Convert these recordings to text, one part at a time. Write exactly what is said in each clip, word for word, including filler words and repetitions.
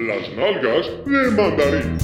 Las nalgas de mandarín.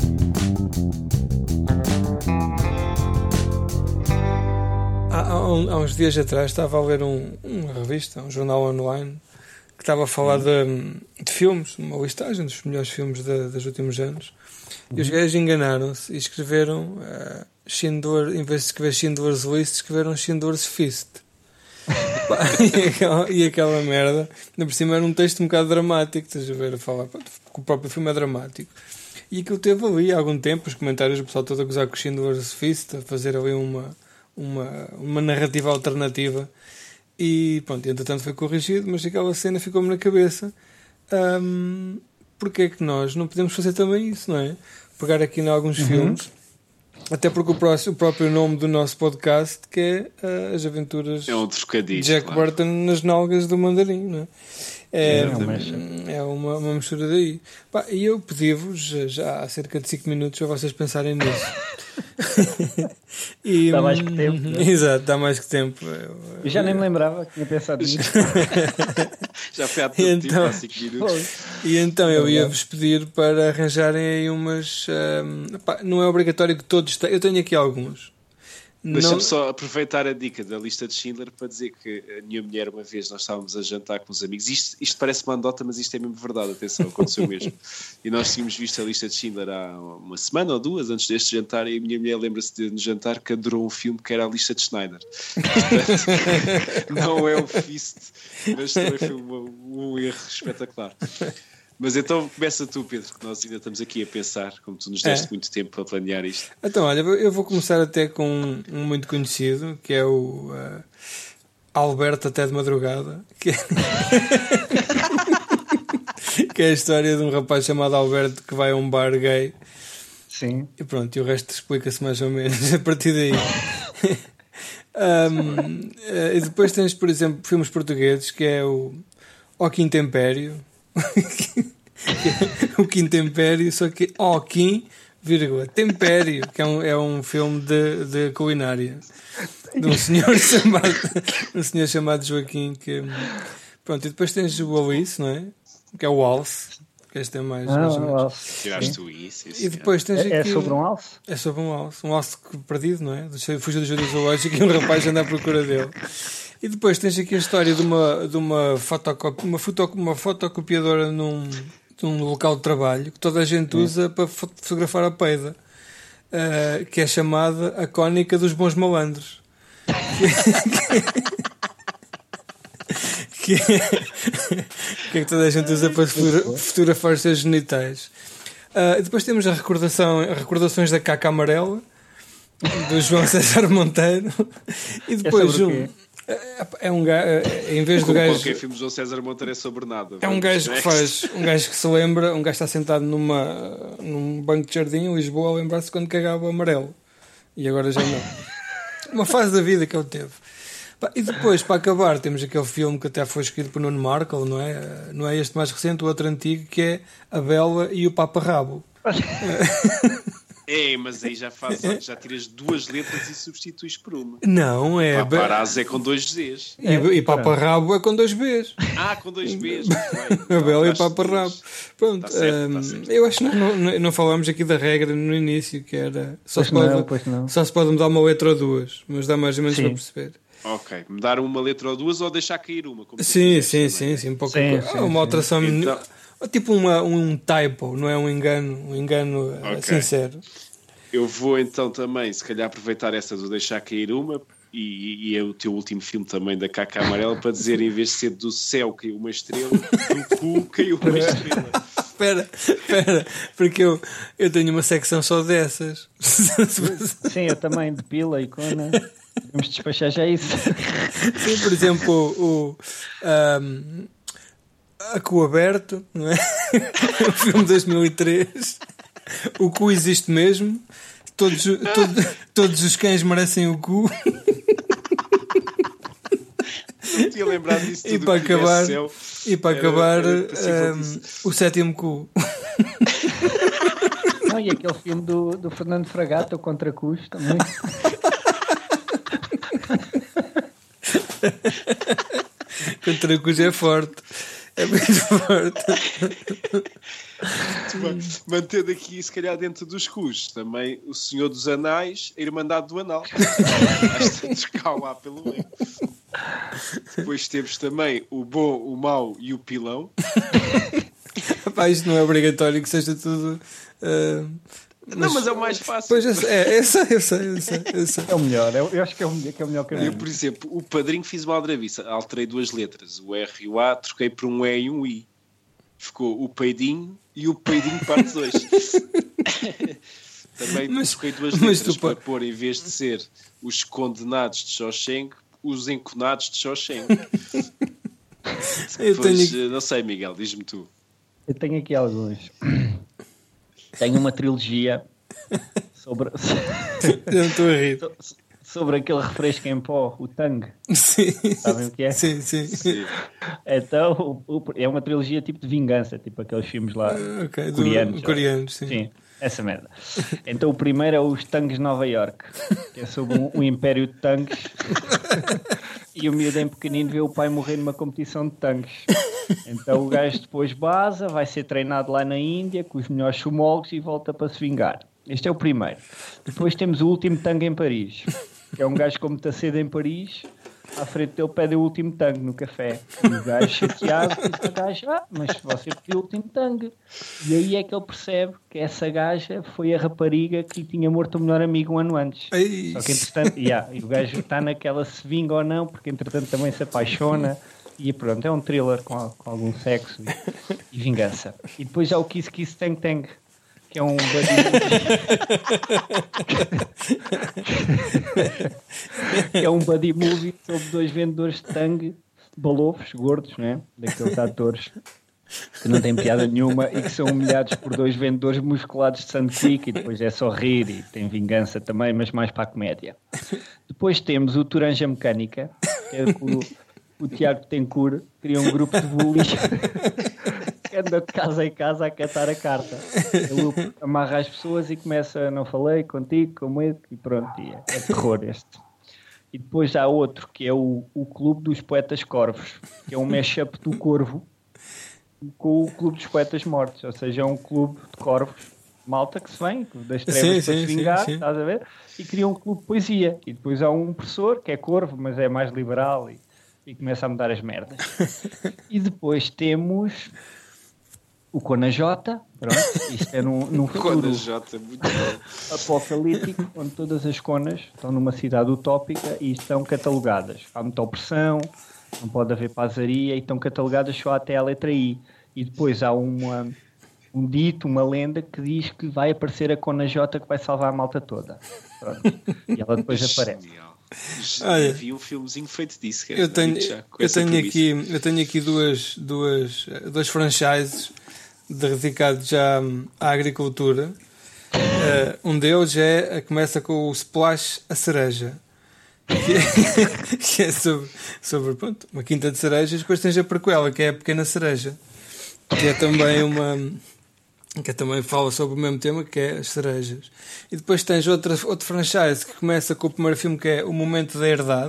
Há, há, um, há uns dias atrás estava a ler um, uma revista, um jornal online, que estava a falar de, de filmes, uma listagem dos melhores filmes de, dos últimos anos. E os gajos enganaram-se e escreveram uh, Schindler, em vez de escrever Schindler's List, escreveram Schindler's Fist. e, aquela, e aquela merda, ainda por cima era um texto um bocado dramático, estás a ver, a falar, pá, o próprio filme é dramático. E aquilo teve ali há algum tempo, os comentários do pessoal todo a gozar com o Schindler's Fist, a fazer ali uma, uma, uma narrativa alternativa. E pronto, entretanto foi corrigido, mas aquela cena ficou-me na cabeça. Um, porque é que nós não podemos fazer também isso, não é? Pegar aqui em alguns uhum. filmes, até porque o, próximo, o próprio nome do nosso podcast, que é uh, As Aventuras é um de Jack claro. Burton nas nalgas do mandarim, não é? É, é uma, uma mistura daí. Pá, e eu pedi-vos já há cerca de cinco minutos a vocês pensarem nisso. E, dá mais que tempo. Né? Exato, dá mais que tempo. Eu já nem me lembrava que tinha pensado nisso. Já foi há tanto então, tempo, há cinco minutos. E então eu ia-vos pedir para arranjarem aí umas. Um, pá, não é obrigatório que todos tenham. Eu tenho aqui alguns. Deixa-me não... só aproveitar a dica da lista de Schindler para dizer que a minha mulher, uma vez, nós estávamos a jantar com os amigos. Isto, isto parece uma anedota, mas isto é mesmo verdade. Atenção, aconteceu mesmo. E nós tínhamos visto a lista de Schindler há uma semana ou duas antes deste jantar. E a minha mulher lembra-se de no jantar que adorou um filme que era a lista de Schneider. Portanto, não é o Fist, mas também foi um, um erro espetacular. Mas então começa tu, Pedro, que nós ainda estamos aqui a pensar, como tu nos deste é. muito tempo para planear isto. Então, olha, eu vou começar até com um, um muito conhecido, que é o uh, Alberto até de madrugada, que é... que é a história de um rapaz chamado Alberto que vai a um bar gay. Sim. E pronto, e o resto explica-se mais ou menos a partir daí. um, uh, e depois tens, por exemplo, filmes portugueses, que é o O Quinto Império. O Quinto Império, só que ó, Quim, vírgula, Tempério, que é um, é um filme de, de culinária de um senhor chamado um senhor chamado Joaquim, que pronto, e depois tens o Alice, não é? Que é o Alce, que este é mais, ah, mais ou menos. Tiraste o isso, isso, e depois tens é, aqui, é sobre um alce? É sobre um alce, um alce perdido, não é? Fugiu do jardim zoológico e um rapaz anda à procura dele. E depois tens aqui a história de uma, de uma, fotocop, uma, foto, uma fotocopiadora num, num local de trabalho que toda a gente usa para fotografar a peida, uh, que é chamada a cónica dos bons malandros. que, é, que é que toda a gente usa para fotografar os seus genitais. Uh, depois temos a recordação, as recordações da caca amarela do João César Monteiro. E depois um. É um gajo, em vez do gajo. Qualquer filme de João César Monteiro é sobre nada. É um gajo que faz, um gajo que se lembra, um gajo está sentado numa, num banco de jardim em Lisboa a lembrar-se quando cagava o amarelo. E agora já não. Uma fase da vida que ele teve. E depois, para acabar, temos aquele filme que até foi escrito por Nuno Markle, não é? Não é este mais recente, o outro antigo, que é A Bela e o Papa Rabo. É, mas aí já faz, já tiras duas letras e substituis por uma. Não, é. Paparazzi é com dois Z's. E, é, e Papa Rabo é com dois B's. Ah, com dois B's. A Bela e o Papa Rabo. Pronto, tá certo, tá certo. Eu acho que não, não, não falámos aqui da regra no início, que era. Só, se pode, não, só se pode mudar uma letra ou duas, mas dá mais ou menos para perceber. Ok, mudar uma letra ou duas ou deixar cair uma. Como sim, sim, sim, sim, um pouco. Sim, ah, sim, uma alteração. Então... Tipo uma, um typo, não é um engano, um engano okay. sincero. Eu vou então também, se calhar, aproveitar essa do deixar cair uma e, e é o teu último filme também da Caca Amarela para dizer, em vez de ser do céu caiu uma estrela, do cu caiu uma estrela. Espera, espera, porque eu, eu tenho uma secção só dessas. Sim, eu também, de pila e cona. Vamos despachar já isso. Sim, por exemplo, o, o um, A Cu Aberto, não é? O filme de dois mil e três. O cu existe mesmo. Todos, todo, todos os cães merecem o cu. Não tinha lembrado disso tudo. E para acabar, céu, e para era, acabar era um, o sétimo cu. Não, e aquele filme do, do Fernando Fragata, o Contra Cus, também. Contra Cus é forte. É muito forte. Mantendo aqui, se calhar, dentro dos cus, também o Senhor dos Anais, a Irmandade do Anal. Bastante cá lá pelo meio. Depois temos também o Bom, o Mau e o Pilão. Pá, isto não é obrigatório que seja tudo. Uh, mas... Não, mas é o mais fácil. Pois eu sei, é, eu sei, eu sei, eu sei, eu sei. É o melhor, eu, eu acho que é o, que é o melhor caminho. Eu, por exemplo, o Padrinho fiz uma aldrabiça, alterei duas letras, o R e o A, troquei por um E e um I. Ficou o Peidinho e o Peidinho parte dois. Também mas, troquei duas letras para pôr, em vez de ser os condenados de Shawshank, os enconados de Shawshank. Depois, tenho... não sei, Miguel, diz-me tu. Eu tenho aqui alguns. Tenho uma trilogia sobre... Eu não estou a rir. Sobre aquele refresco em pó, o Tang. Sim. Sabem o que é? Sim, sim. sim. Então, o, o, é uma trilogia tipo de vingança, tipo aqueles filmes lá uh, okay, coreanos. Do, coreanos, sim. Sim, essa merda. Então o primeiro é os Tangs de Nova York, que é sobre um, um império de tanques. E o miúdo em pequenino vê o pai morrer numa competição de tanques. Então o gajo depois baza, vai ser treinado lá na Índia com os melhores sumólogos e volta para se vingar. Este é o primeiro. Depois temos o último tango em Paris, que é um gajo como está cedo em Paris, à frente dele pede o último tango no café. E o gajo chateado diz ao gajo, ah, mas você pediu o último tango. E aí é que ele percebe que essa gaja foi a rapariga que lhe tinha morto o melhor amigo um ano antes. Ei. Só que entretanto, yeah, e o gajo está naquela se vinga ou não, porque entretanto também se apaixona. E pronto, é um thriller com, com algum sexo e, e vingança. E depois há o Kiss Kiss Tang Tang, que é um buddy que é um buddy movie sobre dois vendedores de tangue, balofos, gordos, né? Daqueles atores que não têm piada nenhuma e que são humilhados por dois vendedores musculados de Sand Quick, e depois é só rir e tem vingança também, mas mais para a comédia. Depois temos o Turanja Mecânica, que é com o Tiago Tencourt, cria um grupo de bullies que anda de casa em casa a catar a carta. Ele amarra as pessoas e começa, não falei contigo, com medo, e pronto, e é, é terror este. E depois há outro, que é o, o Clube dos Poetas Corvos, que é um mashup do Corvo com o Clube dos Poetas Mortos, ou seja, é um clube de corvos, malta que se vem das trevas sim, para sim, se vingar, sim, sim. Estás a ver? E cria um clube de poesia. E depois há um professor que é corvo, mas é mais liberal e E começa a mudar as merdas. E depois temos o Conajota, pronto, isto é num, num futuro Conajota, muito bom. Apocalíptico, onde todas as conas estão numa cidade utópica e estão catalogadas. Há muita opressão, não pode haver pazaria, e estão catalogadas só até a letra I. E depois há uma, um dito, uma lenda que diz que vai aparecer a Conajota que vai salvar a malta toda. Pronto. E ela depois aparece. Olha, vi um filmezinho feito disso. Eu tenho, já, eu, tenho aqui, eu tenho aqui duas, duas, dois franchises dedicados já à agricultura. Uh, um deles é, começa com o Splash a Cereja, que é, que é sobre, sobre pronto, uma quinta de cerejas. Depois tens a prequela, que é a Pequena Cereja, que é também uma... que também fala sobre o mesmo tema, que é as cerejas. E depois tens outra, outro franchise que começa com o primeiro filme, que é O Momento da Herdade,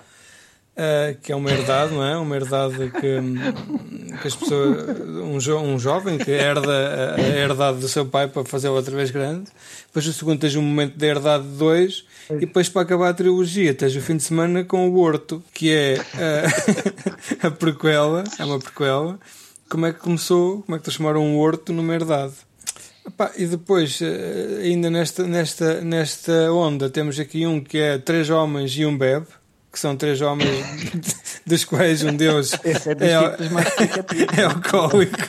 uh, que é uma herdade, não é? Uma herdade que, que as pessoas, um, jo, um jovem que herda a, a herdade do seu pai para fazê-la outra vez grande. Depois o segundo tens O Momento da Herdade dois, e depois para acabar a trilogia tens o Fim de Semana com O Horto, que é uh, a prequela, é uma prequela. Como é que começou, como é que transformaram um horto numa herdade. Epá, e depois, ainda nesta, nesta, nesta onda, temos aqui um que é Três Homens e um Bebe, que são três homens dos quais um deles é, é, é alcoólico.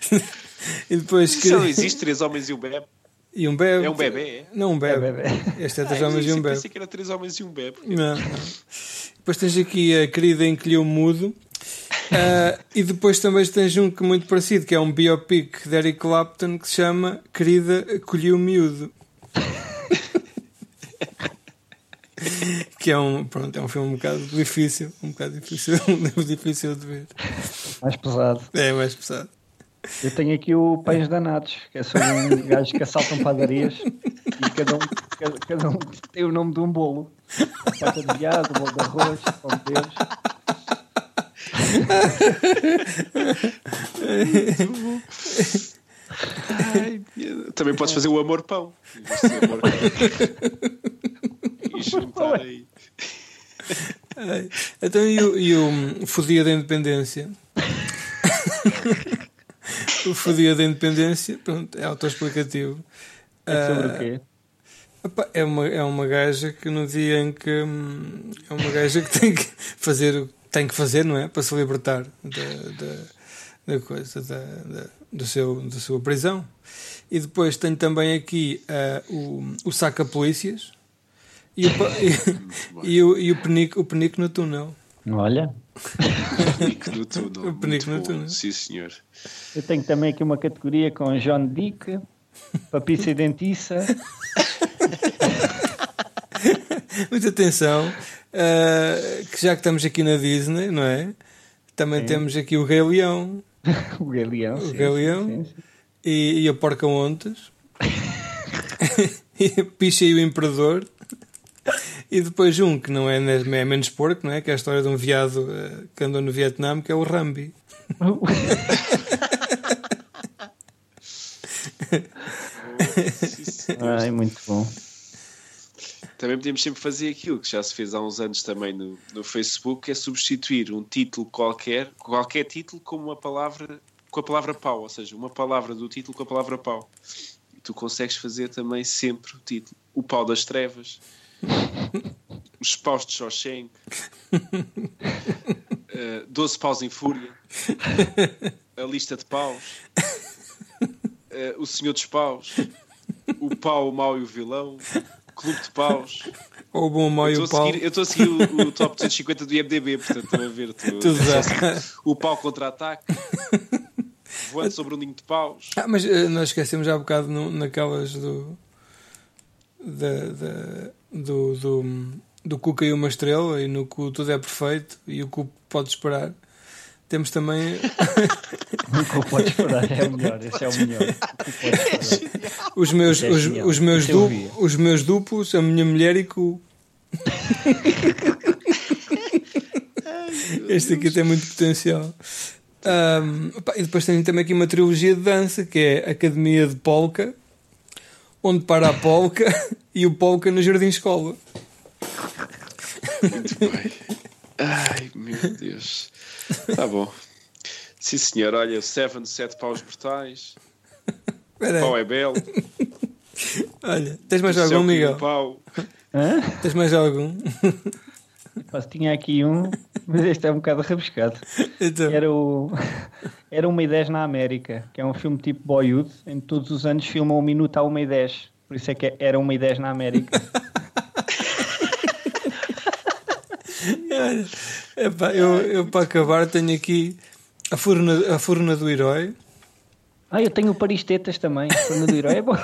E depois que... Só existe Três Homens e um Bebe. E um bebe. É um bebê, é? Não, um bebe. É bebê. Este é Três ah, Homens e um Bebe. Pensei que era Três Homens e um Bebe. Não, não. Depois tens aqui a Querida Encolheu Mudo. Uh, e depois também tens um que é muito parecido, que é um biopic de Eric Clapton, que se chama Querida Colhi o Miúdo. Que é um, pronto, é um filme um bocado difícil, um bocado difícil, difícil de ver. Mais pesado. É, mais pesado. Eu tenho aqui o Pães Danados, que é sobre um gajo que assaltam padarias e cada um, cada, cada um tem o nome de um bolo. Pata de viado, bolo de arroz, pão de Deus. Ai, também podes fazer o amor pão. Amor pão. E juntar aí. Ai, então, e o, e o Fodia da Independência? O Fodia da Independência, pronto, é autoexplicativo. É sobre uh, o quê? Opa, é, uma, é uma gaja que no dia em que. É uma gaja que tem que fazer, tem que fazer, não é? Para se libertar da, da, da coisa, da, da, do seu, da sua prisão. E depois tenho também aqui uh, o, o saca-polícias. E o, e, e, o, e o, penico, o penico no túnel. Olha. O penico no túnel. O penico no túnel. Sim, senhor. Eu tenho também aqui uma categoria com John Dick, Papissa e Dentiça. Muita atenção. Uh, que já que estamos aqui na Disney, não é? Também sim. Temos aqui o Rei Leão. O Rei Leão. O sim, Rei Leão. Sim, sim. E, e a Porca-Ontas. E a Picha e o Imperador. E depois um que não é, é menos porco, não é? Que é a história de um viado uh, que andou no Vietnã, que é o Rambi. Ai, muito bom. Também podíamos sempre fazer aquilo que já se fez há uns anos também no, no Facebook, que é substituir um título qualquer, qualquer título, com uma palavra, com a palavra pau, ou seja, uma palavra do título com a palavra pau. E tu consegues fazer também sempre o título. O pau das trevas. Os paus de Shawshank, uh, doze paus em fúria, a lista de paus, uh, o senhor dos paus, o pau, o mau e o vilão, clube de paus. Ou o bom, o mau e o pau. Eu estou a seguir o, o top duzentos e cinquenta do I M D B, portanto estou a ver. Tô, Tudo o pau contra-ataque, voando sobre um ninho de paus. Ah, mas uh, nós esquecemos já há bocado no, naquelas do... Da, da, do, do, do cu caiu uma estrela e no cu tudo é perfeito e o cu pode esperar. Temos também o cu pode esperar, é o melhor, esse é o melhor. O os meus, é os, os, meus du, os meus duplos, a minha mulher e cu. Este aqui tem muito potencial. Um, opa, e depois tem também aqui uma trilogia de dança que é Academia de Polka, onde para a polca e o polca no Jardim Escola. Muito bem. Ai, meu Deus. Tá bom. Sim, senhor. Olha, Seven, sete paus mortais. O pau é belo. Olha, tens mais algum, Miguel? Pau. Hã? Tens mais algum? Mas tinha aqui um, mas este é um bocado rabiscado. Então. Era, o, era uma e dez na América, que é um filme tipo Boyhood, em que todos os anos filmam um minuto a uma e dez. Por isso é que era uma e dez na América. Epá, eu, eu para acabar tenho aqui a Furna, a Furna do Herói. Ah, eu tenho o Paris Tetas também. A Furna do Herói é bom.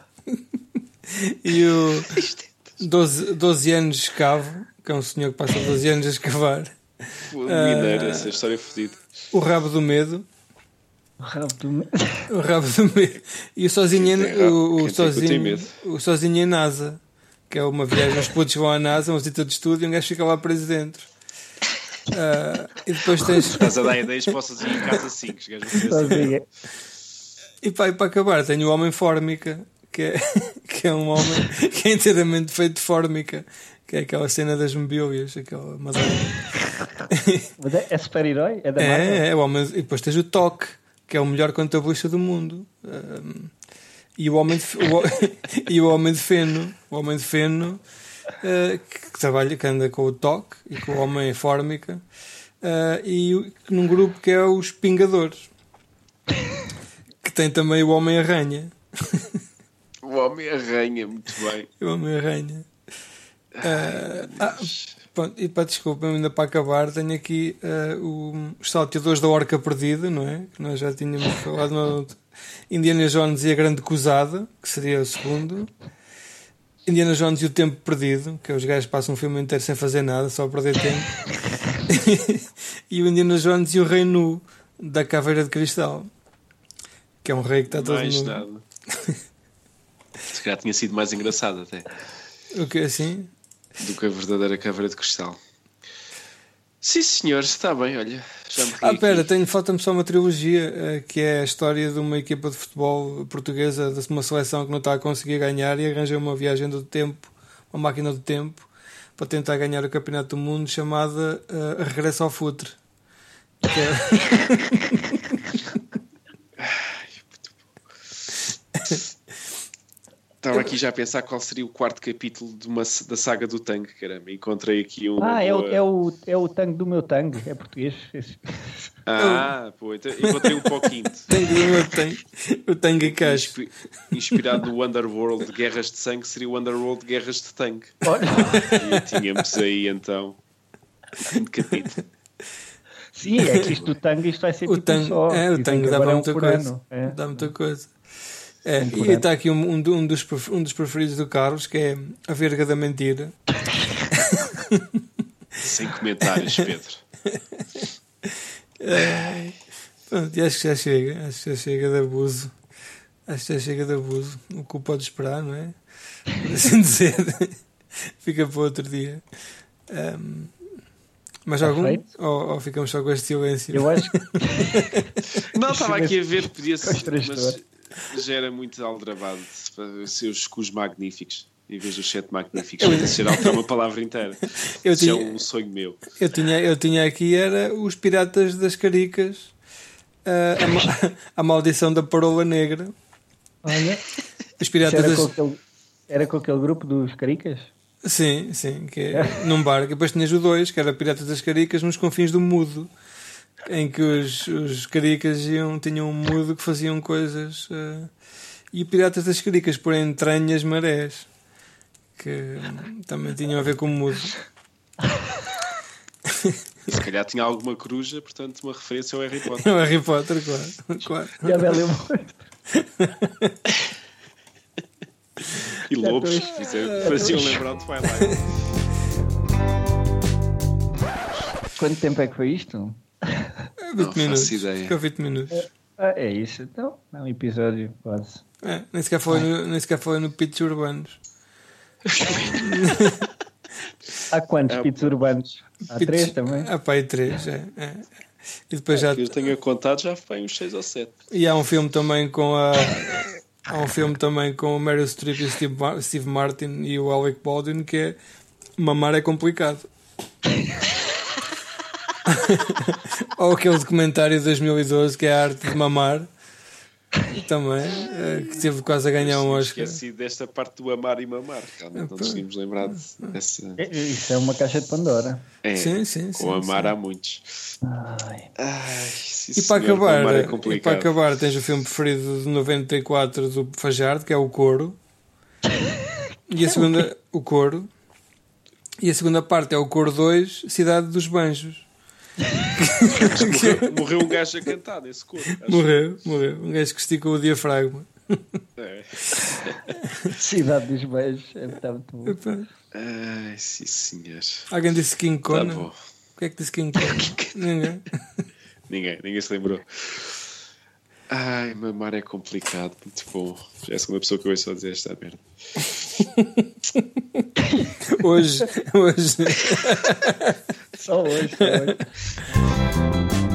E o doze, doze anos de escavo, que é um senhor que passa doze anos a escavar. Mineiro, uh, essa história é fodida. O Rabo do Medo. O Rabo do Medo. O Rabo do Medo. E o Sozinho, tem, o, o, sozinho, o sozinho em NASA, que é uma viagem, os putos vão à NASA, uma visita de estudo e um gajo fica lá preso dentro. Uh, e depois tens. Estás a dar ideias para o Sozinho em Casa cinco. Assim. E pá, e para acabar, tenho o Homem Fórmica, que é, que é um homem que é inteiramente feito de fórmica, que é aquela cena das mobílias, aquela madeira. Mas é, é super-herói? É da Marvel? É, é o homem. E depois tens o Toque, que é o melhor contabilista do mundo. Um, e o homem de, o, e o homem de feno, o homem de feno uh, que, que trabalha, que anda com o Toque e com o homem fórmica, uh, e num grupo que é os Pingadores, que tem também o Homem-Aranha. O Homem-Aranha, muito bem. O Homem-Aranha. Uh, ah, pronto, e para desculpa, ainda para acabar, tenho aqui uh, o, os salteadores da Orca Perdida, não é? Que nós já tínhamos falado no Indiana Jones e a Grande Cruzada, que seria o segundo. Indiana Jones e o Tempo Perdido, que é os gajos passam um filme inteiro sem fazer nada, só a perder tempo. E o Indiana Jones e o Rei Nu da Caveira de Cristal, que é um rei que está todo mais nu. Nada. Se calhar tinha sido mais engraçado até. O que assim? Do que a verdadeira Caveira de Cristal. Sim, senhor, está bem, olha. Já me ri Ah, pera, aqui. tenho, falta-me só uma trilogia, eh, que é a história de uma equipa de futebol portuguesa, de uma seleção que não está a conseguir ganhar e arranja uma viagem do tempo, uma máquina do tempo, para tentar ganhar o Campeonato do Mundo, chamada eh, Regresso ao Futre. Que é- Estava aqui já a pensar qual seria o quarto capítulo de uma, da saga do tanque, caramba. Encontrei aqui um. Ah, é o, é, o, é o tangue do meu tangue, é português. Esse. Ah, pô, então encontrei um para o quinto. Tenho que ver o tangue, o tangue em caixa. Inspi- Inspirado no Underworld de Guerras de Sangue, seria o Underworld de Guerras de Tanque. Olha. E tínhamos aí então o quinto capítulo. Sim, é que isto do tangue isto vai ser O tipo tangue, só. é, o Dizem tangue que dá agora é um muita por coisa. ano. É. Dá muita coisa. É, Um por e ano. está aqui um, um, do- um dos, pref- um dos preferidos do Carlos, que é A Verga da Mentira. Sem comentários, Pedro. É, pronto, e acho que já chega. Acho que já chega de abuso. Acho que já chega de abuso. O que pode esperar, não é? Por assim dizer. Fica para outro dia. Ahm, mas Está algum? feito. Ou, ou ficamos só com este silêncio? Eu acho que Não, estava aqui a ver, podia ser, Constrangedor. mas já era muito aldrabado para ser os cus magníficos. Em vez dos sete magníficos, podia ser alterar uma palavra inteira. Eu Isso é tinha- um sonho meu. Eu tinha, eu tinha aqui era os Piratas das Caricas, ah, a, ma- a Maldição da Parola Negra. olha, Os isso Piratas era, das... com aquele, era com aquele grupo dos caricas? Sim, sim, que é num barco. Depois tinhas o dois, que era Piratas das Caricas nos confins do mudo, em que os, os caricas iam, tinham um mudo que faziam coisas. ah, e Piratas das Caricas por entranhas marés, que hum, também tinham a ver com o mudo. Se calhar tinha alguma coruja, portanto, uma referência ao Harry Potter. O Harry Potter, claro. claro. Já me lembro. E lobos, Já estou- fizeram- faziam lembrar de Twilight. Quanto tempo é que foi isto? vinte faço minutos. ideia. Ficou vinte minutos. Ah, é isso, então. É um episódio quase. É, nem sequer falei no, nem sequer falei no Pitch Urbanos. Há quantos É, pits urbanos? Há Pitch- três também? Ah, pá, e três, é, é. E depois já. Que eu tenha contado, já foi uns seis ou sete. E há um filme também com a. Há um filme também com o Meryl Streep e o Steve, Mar- Steve Martin e o Alec Baldwin, que é Mamar é Complicado. Ou aquele documentário de dois mil e doze que é A Arte de Mamar, também, eh, que teve quase a ganhar um Oscar. Esqueci desta parte do amar e mamar. Realmente não nos tínhamos lembrado dessa. É, Isso é uma caixa de Pandora. É, Sim, sim, com sim, amar sim. há muitos. Ai, Ai, sim, E para, senhor, acabar, amar é e para complicado. acabar, tens o filme preferido de noventa e quatro do Fajardo, que é O Coro. E a segunda, O Coro. E a segunda parte é O Coro dois, Cidade dos Banjos. morreu, morreu um gajo a cantar nesse coro. acho. Morreu, morreu. Um gajo que esticou o diafragma. É. Cidade dos Beijos. É, está muito bom. Epá. Ai, sim, senhor. Alguém disse King Tá Kong? bom. O que é que disse King Kong? Ninguém. Ninguém, ninguém se lembrou. Ai, mamar é complicado. Muito bom. Já é a segunda pessoa que eu ouço a dizer esta merda. Hoje, hoje. Só hoje, só hoje.